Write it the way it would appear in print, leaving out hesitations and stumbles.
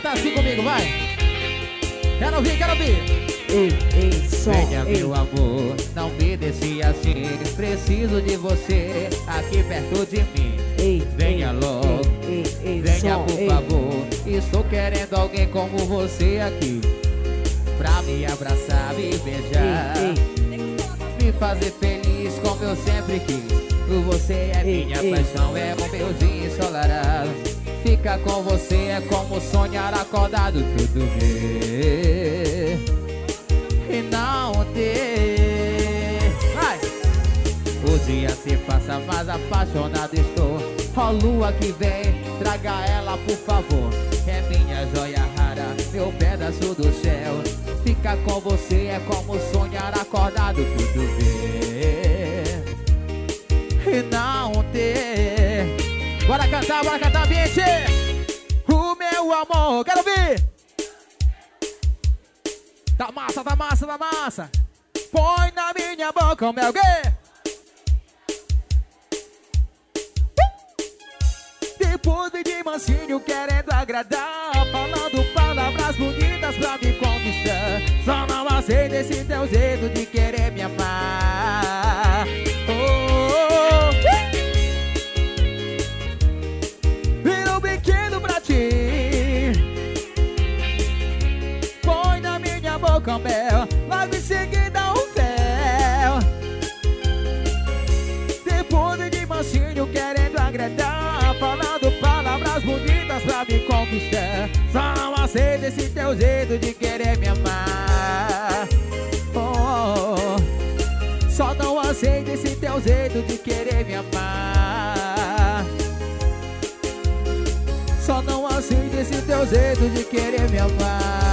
cantar assim comigo, vai. Quero ouvir, quero ouvir. Som. Venha, meu amor, não me deixe assim. Preciso de você aqui perto de mim. Venha logo, venha som, por favor. Estou querendo alguém como você aqui, pra me abraçar, me beijar, me fazer feliz como eu sempre quis. Você é minha paixão, é o meu dia ensolarado. Ficar com você é como sonhar acordado todo dia e não ter. Vai! O dia se passa, mas apaixonado estou. Ó lua que vem, traga ela por favor. É minha joia rara, meu pedaço do céu. Ficar com você é como sonhar acordado todo dia e não ter. Bora cantar, ambiente! O meu amor, quero ouvir! Tá massa, tá massa, tá massa! Põe na minha boca o meu quê? Depois vem de mansinho querendo agradar, falando palavras bonitas pra me conquistar. Só não aceito esse teu jeito de querer me amar. Vira um brinquedo pra ti. Põe na minha boca um mel, logo em seguida um véu. Depois vem de mansinho querendo agradar, falando palavras bonitas pra me conquistar. Só não aceito esse teu jeito de querer me amar. Só não aceito esse teu jeito de querer me amar. Só não aceito esse teu jeito de querer me amar.